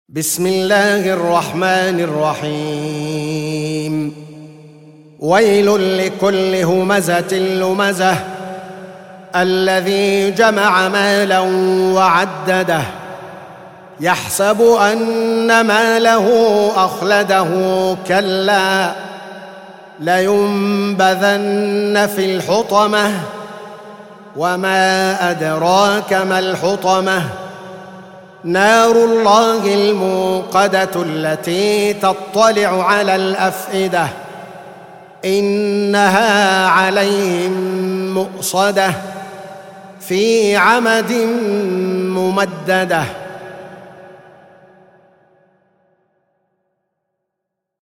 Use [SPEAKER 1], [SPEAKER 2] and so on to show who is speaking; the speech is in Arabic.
[SPEAKER 1] بسم الله الرحمن الرحيم. ويل لكل همزة لمزة الذي جمع مالا وعدده يحسب أن ماله أخلده كلا لينبذن في الحطمة وما أدراك ما الحطمة نار الله الموقدة التي تطلع على الأفئدة إنها عليهم مؤصدة في عمد ممددة.